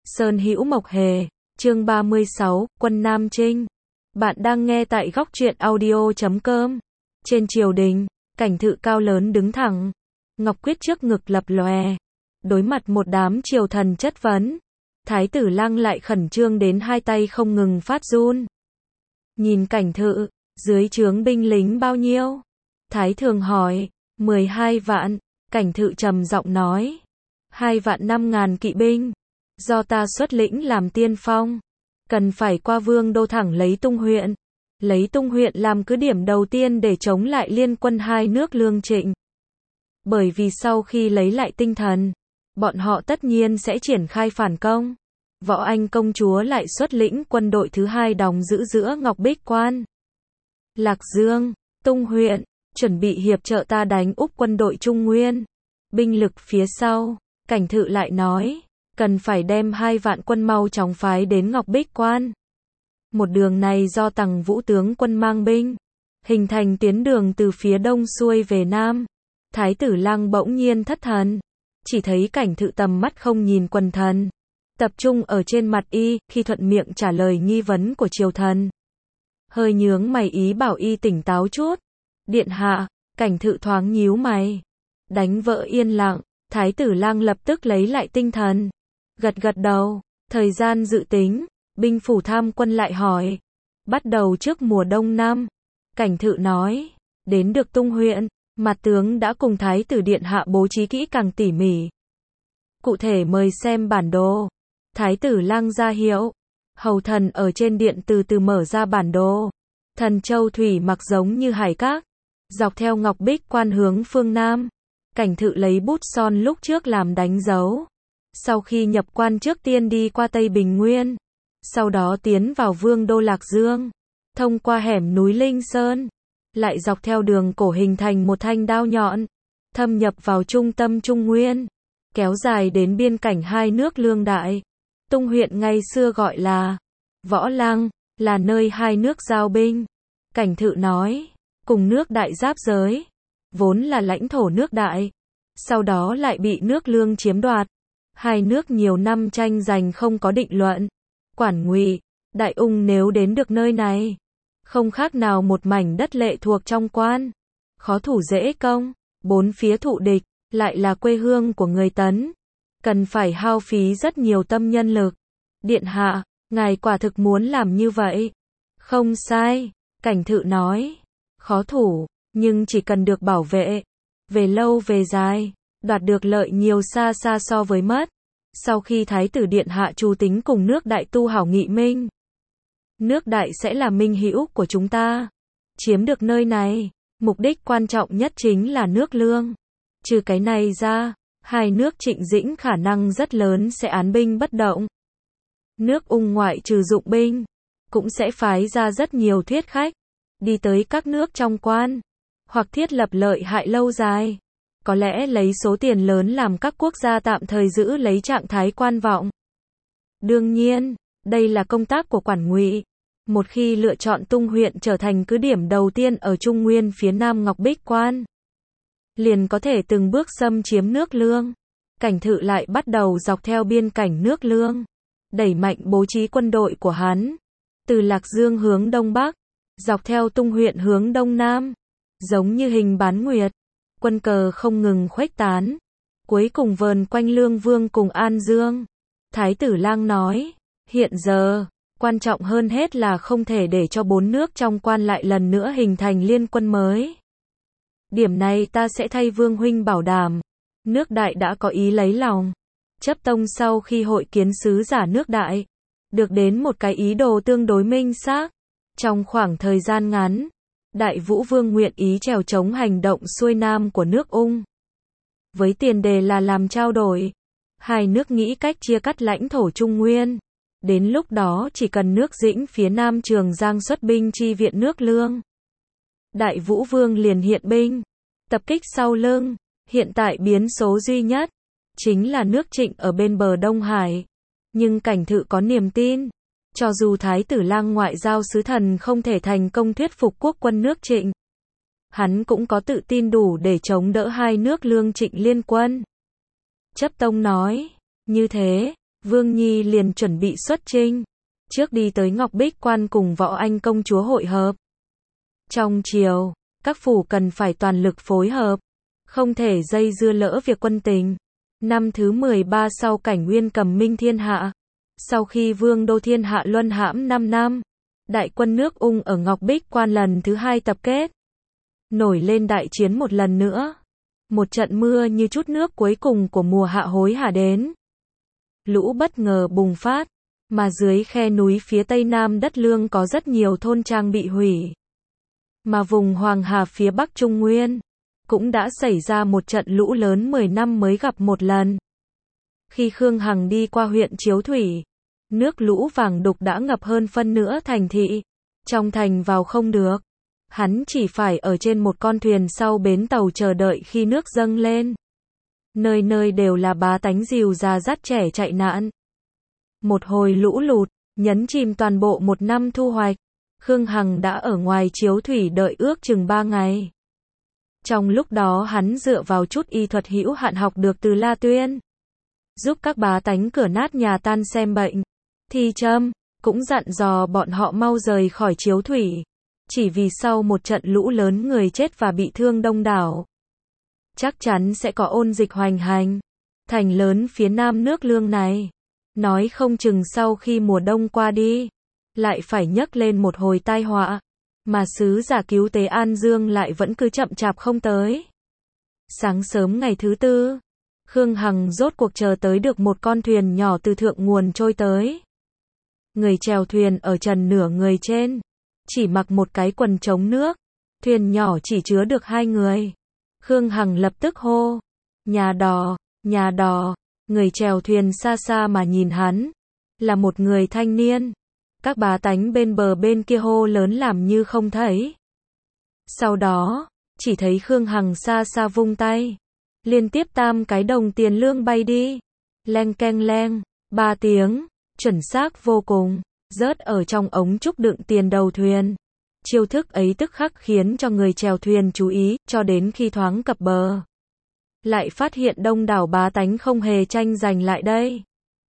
Sơn Hữu Mộc Hề, chương 36, Quân Nam Chinh. Bạn đang nghe tại góc truyện audio.com. Trên triều đình, cảnh thự cao lớn đứng thẳng, ngọc quyết trước ngực lập lòe. Đối mặt một đám triều thần chất vấn, Thái tử Lăng lại khẩn trương đến hai tay không ngừng phát run. Nhìn cảnh thự, dưới trướng binh lính bao nhiêu? Thái thường hỏi. 12 vạn, cảnh thự trầm giọng nói. 2.500.000 kỵ binh, do ta xuất lĩnh làm tiên phong, cần phải qua Vương đô thẳng lấy Tung huyện. Lấy Tung huyện làm cứ điểm đầu tiên để chống lại liên quân hai nước Lương Trịnh. Bởi vì sau khi lấy lại tinh thần, bọn họ tất nhiên sẽ triển khai phản công. Võ Anh công chúa lại xuất lĩnh quân đội thứ hai đóng giữ giữa Ngọc Bích Quan, Lạc Dương, Tung huyện, chuẩn bị hiệp trợ ta đánh úp quân đội Trung Nguyên. Binh lực phía sau, cảnh thự lại nói, cần phải đem 2 vạn quân mau chóng phái đến Ngọc Bích Quan. Một đường này do Tằng Vũ tướng quân mang binh, hình thành tuyến đường từ phía đông xuôi về nam. Thái tử Lăng bỗng nhiên thất thần, chỉ thấy cảnh thự tầm mắt không nhìn quần thần, tập trung ở trên mặt y, khi thuận miệng trả lời nghi vấn của triều thần. Hơi nhướng mày ý bảo y tỉnh táo chút. Điện hạ, cảnh thự thoáng nhíu mày, đánh vỡ yên lặng. Thái tử Lăng lập tức lấy lại tinh thần, gật gật đầu. Thời gian dự tính, binh phủ tham quân lại hỏi. Bắt đầu trước mùa đông năm. Cảnh thự nói, đến được Tung huyện, mặt tướng đã cùng Thái tử điện hạ bố trí kỹ càng tỉ mỉ. Cụ thể mời xem bản đồ. Thái tử Lăng ra hiệu, hầu thần ở trên điện từ từ mở ra bản đồ. Thần châu thủy mặc giống như hải các, dọc theo Ngọc Bích Quan hướng phương Nam. Cảnh thự lấy bút son lúc trước làm đánh dấu. Sau khi nhập quan trước tiên đi qua Tây Bình Nguyên, sau đó tiến vào Vương đô Lạc Dương, thông qua hẻm núi Linh Sơn, lại dọc theo đường cổ hình thành một thanh đao nhọn, thâm nhập vào trung tâm Trung Nguyên, kéo dài đến biên cảnh hai nước Lương Đại. Tung huyện ngày xưa gọi là Võ Lăng, là nơi hai nước giao binh. Cảnh thự nói, cùng nước Đại giáp giới, vốn là lãnh thổ nước Đại, sau đó lại bị nước Lương chiếm đoạt. Hai nước nhiều năm tranh giành không có định luận. Quản Ngụy, Đại Ung nếu đến được nơi này, không khác nào một mảnh đất lệ thuộc trong quan, khó thủ dễ công. Bốn phía thụ địch, lại là quê hương của người Tấn, cần phải hao phí rất nhiều tâm nhân lực. Điện hạ, ngài quả thực muốn làm như vậy? Không sai, cảnh thự nói. Khó thủ, nhưng chỉ cần được bảo vệ, về lâu về dài, đoạt được lợi nhiều xa xa so với mất. Sau khi Thái tử điện hạ chủ tính cùng nước Đại tu hảo nghị minh, nước Đại sẽ là minh hữu của chúng ta. Chiếm được nơi này, mục đích quan trọng nhất chính là nước Lương. Trừ cái này ra, hai nước Trịnh Dĩnh khả năng rất lớn sẽ án binh bất động. Nước Ung ngoại trừ dụng binh, cũng sẽ phái ra rất nhiều thuyết khách, đi tới các nước trong quan, hoặc thiết lập lợi hại lâu dài. Có lẽ lấy số tiền lớn làm các quốc gia tạm thời giữ lấy trạng thái quan vọng. Đương nhiên, đây là công tác của Quản Ngụy. Một khi lựa chọn Tung huyện trở thành cứ điểm đầu tiên ở Trung Nguyên phía nam Ngọc Bích Quan, liền có thể từng bước xâm chiếm nước Lương. Cảnh thự lại bắt đầu dọc theo biên cảnh nước Lương, đẩy mạnh bố trí quân đội của hắn. Từ Lạc Dương hướng đông bắc, dọc theo Tung huyện hướng đông nam, giống như hình bán nguyệt. Quân cờ không ngừng khuếch tán, cuối cùng vờn quanh Lương Vương cùng An Dương. Thái tử Lang nói, hiện giờ, quan trọng hơn hết là không thể để cho bốn nước trong quan lại lần nữa hình thành liên quân mới. Điểm này ta sẽ thay Vương huynh bảo đảm. Nước Đại đã có ý lấy lòng. Chấp Tông sau khi hội kiến sứ giả nước Đại, được đến một cái ý đồ tương đối minh xác. Trong khoảng thời gian ngắn, Đại Vũ Vương nguyện ý trèo chống hành động xuôi nam của nước Ung. Với tiền đề là làm trao đổi, hai nước nghĩ cách chia cắt lãnh thổ Trung Nguyên. Đến lúc đó chỉ cần nước Dĩnh phía nam Trường Giang xuất binh chi viện nước Lương. Đại Vũ Vương liền hiện binh, tập kích sau lưng. Hiện tại biến số duy nhất, chính là nước Trịnh ở bên bờ Đông Hải. Nhưng cảnh thự có niềm tin, cho dù Thái tử Lang ngoại giao sứ thần không thể thành công thuyết phục quốc quân nước Trịnh, hắn cũng có tự tin đủ để chống đỡ hai nước Lương Trịnh liên quân. Chấp Tông nói, như thế, Vương Nhi liền chuẩn bị xuất chinh, trước đi tới Ngọc Bích Quan cùng Võ Anh công chúa hội hợp. Trong triều, các phủ cần phải toàn lực phối hợp, không thể dây dưa lỡ việc quân tình. Năm thứ 13 sau Cảnh Nguyên cầm minh thiên hạ, sau khi Vương đô thiên hạ luân hãm 5 năm, đại quân nước Ung ở Ngọc Bích Quan lần thứ 2 tập kết, nổi lên đại chiến một lần nữa. Một trận mưa như chút nước cuối cùng của mùa hạ hối hả đến. Lũ bất ngờ bùng phát, mà dưới khe núi phía tây nam đất Lương có rất nhiều thôn trang bị hủy. Mà vùng Hoàng Hà phía bắc Trung Nguyên, cũng đã xảy ra một trận lũ lớn 10 năm mới gặp một lần. Khi Khương Hằng đi qua huyện Chiếu Thủy, nước lũ vàng đục đã ngập hơn phân nửa thành thị. Trong thành vào không được. Hắn chỉ phải ở trên một con thuyền sau bến tàu chờ đợi khi nước dâng lên. Nơi nơi đều là bá tánh dìu già dắt trẻ chạy nạn. Một hồi lũ lụt, nhấn chìm toàn bộ một năm thu hoạch. Khương Hằng đã ở ngoài Chiếu Thủy đợi ước chừng 3 ngày. Trong lúc đó hắn dựa vào chút y thuật hữu hạn học được từ La Tuyên, giúp các bá tánh cửa nát nhà tan xem bệnh. Thi Trâm cũng dặn dò bọn họ mau rời khỏi Chiếu Thủy, chỉ vì sau một trận lũ lớn người chết và bị thương đông đảo. Chắc chắn sẽ có ôn dịch hoành hành. Thành lớn phía nam nước Lương này, nói không chừng sau khi mùa đông qua đi, lại phải nhấc lên một hồi tai họa, mà sứ giả cứu tế An Dương lại vẫn cứ chậm chạp không tới. Sáng sớm ngày thứ 4, Khương Hằng rốt cuộc chờ tới được một con thuyền nhỏ từ thượng nguồn trôi tới. Người chèo thuyền ở trần nửa người trên, chỉ mặc một cái quần chống nước, thuyền nhỏ chỉ chứa được 2 người. Khương Hằng lập tức hô, nhà đò, nhà đò. Người chèo thuyền xa xa mà nhìn hắn, là một người thanh niên. Các bá tánh bên bờ bên kia hô lớn làm như không thấy. Sau đó, chỉ thấy Khương Hằng xa xa vung tay, liên tiếp 3 cái đồng tiền lương bay đi. Leng keng leng, 3 tiếng, chuẩn xác vô cùng, rớt ở trong ống trúc đựng tiền đầu thuyền. Chiêu thức ấy tức khắc khiến cho người chèo thuyền chú ý, cho đến khi thoáng cập bờ, lại phát hiện đông đảo bá tánh không hề tranh giành lại đây,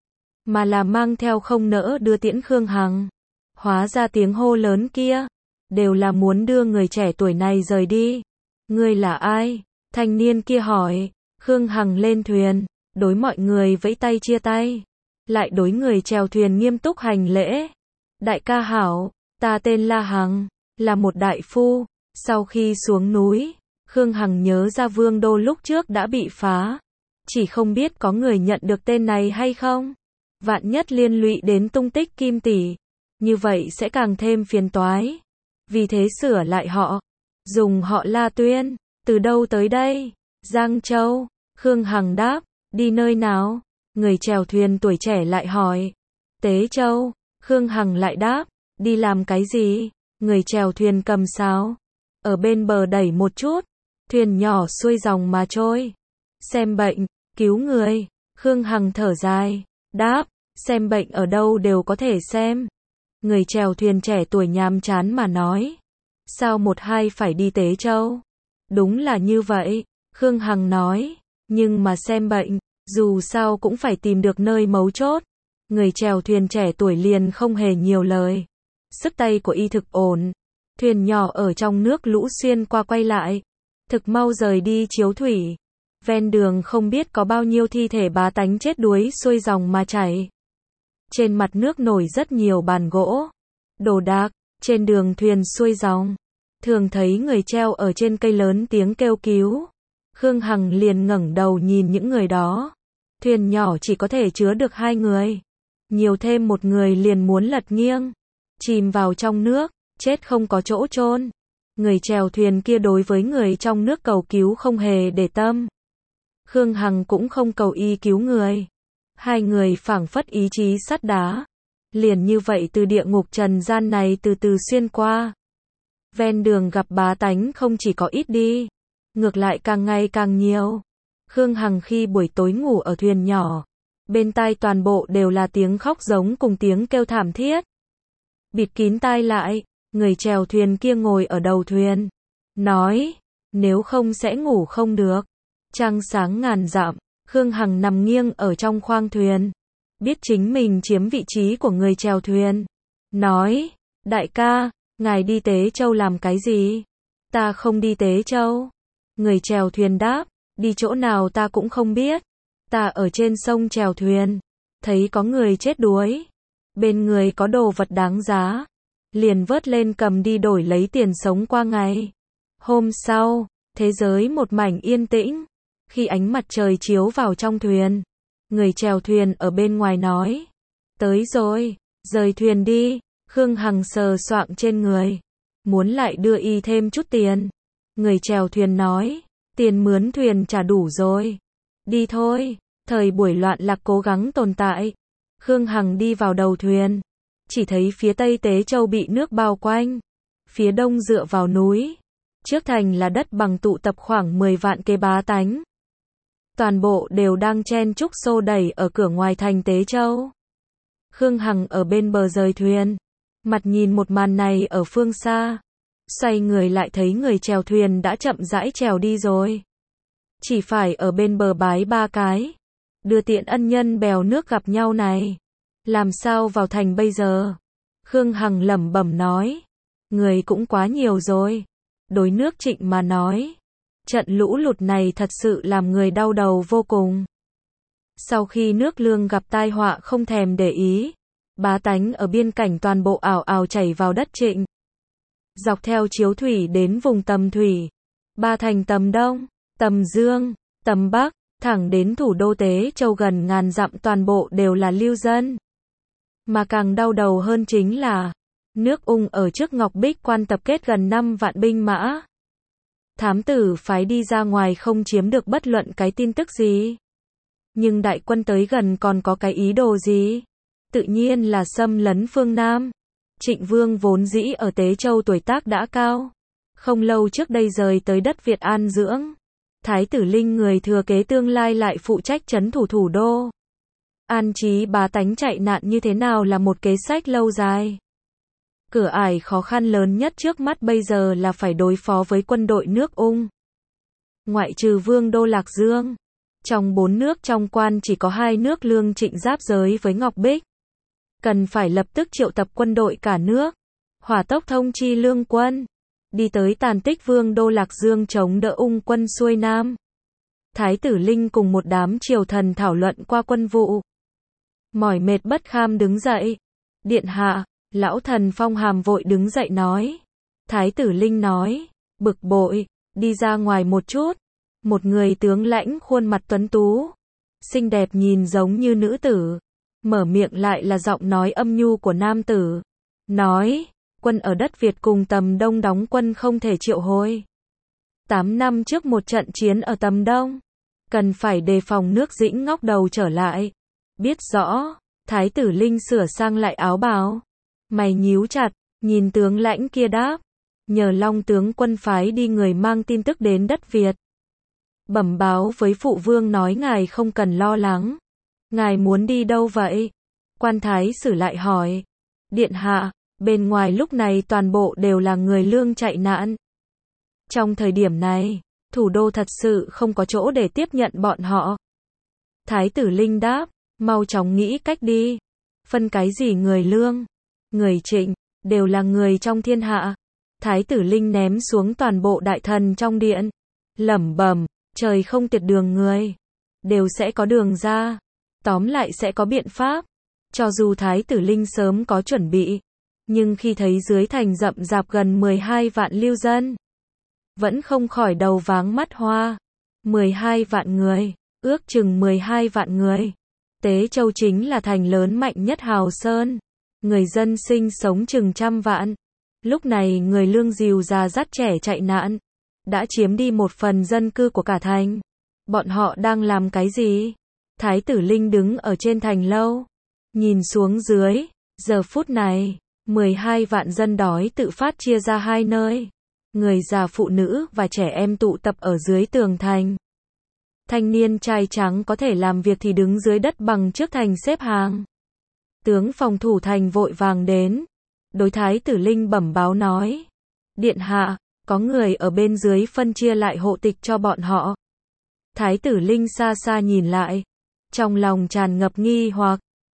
mà là mang theo không nỡ đưa tiễn Khương Hằng. Hóa ra tiếng hô lớn kia, đều là muốn đưa người trẻ tuổi này rời đi. Ngươi là ai? Thanh niên kia hỏi. Khương Hằng lên thuyền, đối mọi người vẫy tay chia tay, lại đối người chèo thuyền nghiêm túc hành lễ. Đại ca hảo, ta tên La Hằng, là một đại phu. Sau khi xuống núi, Khương Hằng nhớ ra Vương đô lúc trước đã bị phá, chỉ không biết có người nhận được tên này hay không. Vạn nhất liên lụy đến tung tích Kim tỷ, như vậy sẽ càng thêm phiền toái. Vì thế sửa lại họ, dùng họ La Tuyên. Từ đâu tới đây? Giang Châu. Khương Hằng đáp. Đi nơi nào? Người chèo thuyền tuổi trẻ lại hỏi. Tế Châu. Khương Hằng lại đáp. Đi làm cái gì? Người chèo thuyền cầm sáo, ở bên bờ đẩy một chút, thuyền nhỏ xuôi dòng mà trôi. Xem bệnh, cứu người. Khương Hằng thở dài, đáp. Xem bệnh ở đâu đều có thể xem. Người chèo thuyền trẻ tuổi nhàm chán mà nói. Sao một hai phải đi Tế Châu? Đúng là như vậy, Khương Hằng nói. Nhưng mà xem bệnh, dù sao cũng phải tìm được nơi mấu chốt. Người chèo thuyền trẻ tuổi liền không hề nhiều lời. Sức tay của y thực ổn. Thuyền nhỏ ở trong nước lũ xuyên qua quay lại, thực mau rời đi Chiếu Thủy. Ven đường không biết có bao nhiêu thi thể bá tánh chết đuối xuôi dòng mà chảy. Trên mặt nước nổi rất nhiều bàn gỗ, đồ đạc. Trên đường thuyền xuôi dòng, thường thấy người treo ở trên cây lớn tiếng kêu cứu. Khương Hằng liền ngẩng đầu nhìn những người đó. Thuyền nhỏ chỉ có thể chứa được 2 người, nhiều thêm một người liền muốn lật nghiêng, chìm vào trong nước, chết không có chỗ chôn. Người chèo thuyền kia đối với người trong nước cầu cứu không hề để tâm. Khương Hằng cũng không cầu y cứu người. 2 người phảng phất ý chí sắt đá, liền như vậy từ địa ngục trần gian này từ từ xuyên qua. Ven đường gặp bá tánh không chỉ có ít đi, ngược lại càng ngày càng nhiều. Khương Hằng khi buổi tối ngủ ở thuyền nhỏ, bên tai toàn bộ đều là tiếng khóc giống cùng tiếng kêu thảm thiết. Bịt kín tai lại, người chèo thuyền kia ngồi ở đầu thuyền, nói, nếu không sẽ ngủ không được. Trăng sáng ngàn dặm, Khương Hằng nằm nghiêng ở trong khoang thuyền, biết chính mình chiếm vị trí của người chèo thuyền. Nói, đại ca, ngài đi Tế Châu làm cái gì? Ta không đi Tế Châu. Người chèo thuyền đáp, đi chỗ nào ta cũng không biết. Ta ở trên sông chèo thuyền, thấy có người chết đuối. Bên người có đồ vật đáng giá. Liền vớt lên cầm đi đổi lấy tiền sống qua ngày. Hôm sau, thế giới một mảnh yên tĩnh. Khi ánh mặt trời chiếu vào trong thuyền, người chèo thuyền ở bên ngoài nói, tới rồi, rời thuyền đi. Khương Hằng sờ soạng trên người, muốn lại đưa y thêm chút tiền. Người chèo thuyền nói, tiền mướn thuyền trả đủ rồi. Đi thôi, thời buổi loạn lạc cố gắng tồn tại. Khương Hằng đi vào đầu thuyền, chỉ thấy phía tây Tế Châu bị nước bao quanh, phía đông dựa vào núi. Trước thành là đất bằng tụ tập khoảng 10 vạn kế bá tánh. Toàn bộ đều đang chen chúc xô đẩy ở cửa ngoài thành Tế Châu. Khương Hằng ở bên bờ rời thuyền, mặt nhìn một màn này ở phương xa. Xoay người lại thấy người chèo thuyền đã chậm rãi chèo đi rồi. Chỉ phải ở bên bờ bái 3 cái. Đưa tiện ân nhân bèo nước gặp nhau này. Làm sao vào thành bây giờ? Khương Hằng lẩm bẩm nói. Người cũng quá nhiều rồi. Đối nước Trịnh mà nói, trận lũ lụt này thật sự làm người đau đầu vô cùng. Sau khi nước Lương gặp tai họa không thèm để ý, bá tánh ở biên cảnh toàn bộ ào ào chảy vào đất Trịnh. Dọc theo Chiếu Thủy đến vùng Tầm Thủy, Ba Thành Tầm Đông, Tầm Dương, Tầm Bắc, thẳng đến thủ đô Tế Châu gần ngàn dặm toàn bộ đều là lưu dân. Mà càng đau đầu hơn chính là nước Ung ở trước Ngọc Bích Quan tập kết gần 5 vạn binh mã. Thám tử phái đi ra ngoài không chiếm được bất luận cái tin tức gì. Nhưng đại quân tới gần còn có cái ý đồ gì? Tự nhiên là xâm lấn phương Nam. Trịnh Vương vốn dĩ ở Tế Châu tuổi tác đã cao. Không lâu trước đây rời tới đất Việt an dưỡng. Thái tử Linh người thừa kế tương lai lại phụ trách trấn thủ thủ đô. An trí bá tánh chạy nạn như thế nào là một kế sách lâu dài. Cửa ải khó khăn lớn nhất trước mắt bây giờ là phải đối phó với quân đội nước Ung. Ngoại trừ Vương đô Lạc Dương, trong 4 nước trong quan chỉ có 2 nước Lương Trịnh giáp giới với Ngọc Bích. Cần phải lập tức triệu tập quân đội cả nước, hỏa tốc thông chi lương quân, đi tới tàn tích Vương đô Lạc Dương chống đỡ Ung quân xuôi Nam. Thái tử Linh cùng một đám triều thần thảo luận qua quân vụ. Mỏi mệt bất kham đứng dậy. Điện hạ, lão thần Phong Hàm vội đứng dậy nói. Thái tử Linh nói, bực bội, đi ra ngoài một chút. Một người tướng lãnh khuôn mặt tuấn tú, xinh đẹp nhìn giống như nữ tử, mở miệng lại là giọng nói âm nhu của nam tử. Nói, quân ở đất Việt cùng Tầm Đông đóng quân không thể triệu hồi. 8 năm trước một trận chiến ở Tầm Đông, cần phải đề phòng nước Dĩnh ngóc đầu trở lại. Biết rõ, Thái tử Linh sửa sang lại áo bào, mày nhíu chặt, nhìn tướng lãnh kia đáp, nhờ Long tướng quân phái đi người mang tin tức đến đất Việt. Bẩm báo với phụ vương nói ngài không cần lo lắng. Ngài muốn đi đâu vậy? Quan thái sử lại hỏi. Điện hạ, bên ngoài lúc này toàn bộ đều là người Lương chạy nạn. Trong thời điểm này, thủ đô thật sự không có chỗ để tiếp nhận bọn họ. Thái tử Linh đáp, mau chóng nghĩ cách đi. Phân cái gì người Lương, người Trịnh, đều là người trong thiên hạ. Thái tử Linh ném xuống toàn bộ đại thần trong điện, lẩm bẩm, trời không tiệt đường người, đều sẽ có đường ra. Tóm lại sẽ có biện pháp. Cho dù Thái tử Linh sớm có chuẩn bị, nhưng khi thấy dưới thành rậm rạp gần 12 vạn lưu dân, vẫn không khỏi đầu váng mắt hoa. 12 vạn người, ước chừng 12 vạn người. Tế Châu chính là thành lớn mạnh nhất Hào Sơn. Người dân sinh sống chừng 100 vạn. Lúc này người Lương dìu già dắt trẻ chạy nạn, đã chiếm đi một phần dân cư của cả thành. Bọn họ đang làm cái gì? Thái tử Linh đứng ở trên thành lâu, nhìn xuống dưới. Giờ phút này, 12 vạn dân đói tự phát chia ra hai nơi. Người già, phụ nữ và trẻ em tụ tập ở dưới tường thành. Thanh niên trai trắng có thể làm việc thì đứng dưới đất bằng trước thành xếp hàng. Tướng phòng thủ thành vội vàng đến, đối Thái tử Linh bẩm báo nói. Điện hạ, có người ở bên dưới phân chia lại hộ tịch cho bọn họ. Thái tử Linh xa xa nhìn lại, trong lòng tràn ngập nghi hoặc.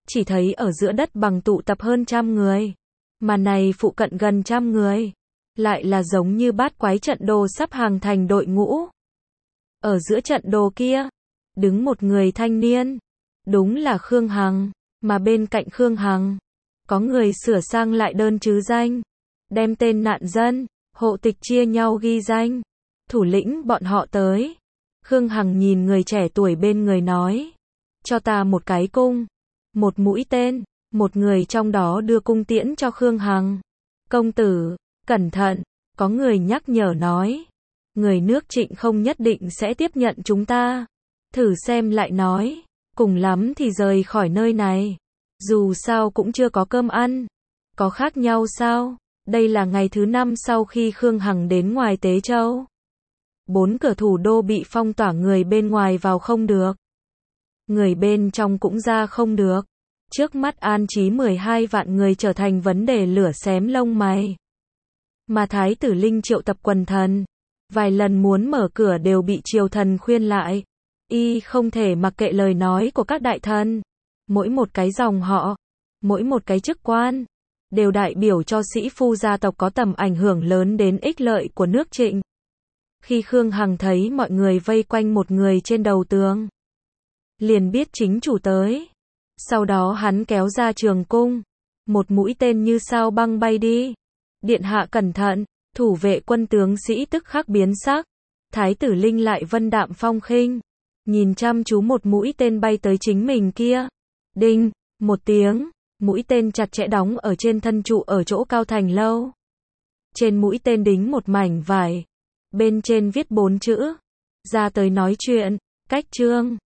chỉ thấy ở giữa đất bằng tụ tập hơn 100 người. Mà này phụ cận gần 100 người. Lại là giống như bát quái trận đồ sắp hàng thành đội ngũ. Ở giữa trận đồ kia, đứng một người thanh niên. Đúng là Khương Hằng. Mà bên cạnh Khương Hằng, có người sửa sang lại đơn chứ danh. Đem tên nạn dân, hộ tịch chia nhau ghi danh. Thủ lĩnh bọn họ tới. Khương Hằng nhìn người trẻ tuổi bên người nói. Cho ta một cái cung. Một mũi tên. Một người trong đó đưa cung tiễn cho Khương Hằng. Công tử, cẩn thận. Có người nhắc nhở nói. Người nước Trịnh không nhất định sẽ tiếp nhận chúng ta. Thử xem lại nói. Cùng lắm thì rời khỏi nơi này. Dù sao cũng chưa có cơm ăn. Có khác nhau sao? Đây là ngày thứ 5 sau khi Khương Hằng đến ngoài Tế Châu. 4 cửa thủ đô bị phong tỏa, người bên ngoài vào không được. Người bên trong cũng ra không được. Trước mắt an trí 12 vạn người trở thành vấn đề lửa xém lông mày. Mà Thái tử Linh triệu tập quần thần. Vài lần muốn mở cửa đều bị triều thần khuyên lại. Y không thể mặc kệ lời nói của các đại thần. Mỗi một cái dòng họ, mỗi một cái chức quan, đều đại biểu cho sĩ phu gia tộc có tầm ảnh hưởng lớn đến ích lợi của nước Trịnh. Khi Khương Hằng thấy mọi người vây quanh một người trên đầu tường, liền biết chính chủ tới. Sau đó hắn kéo ra trường cung, một mũi tên như sao băng bay đi. Điện hạ cẩn thận, thủ vệ quân tướng sĩ tức khắc biến sắc. Thái tử Linh lại vân đạm phong khinh, nhìn chăm chú một mũi tên bay tới chính mình kia. Đinh, một tiếng, mũi tên chặt chẽ đóng ở trên thân trụ ở chỗ cao thành lâu. Trên mũi tên đính một mảnh vải, bên trên viết 4 chữ. Ra tới nói chuyện, cách trương.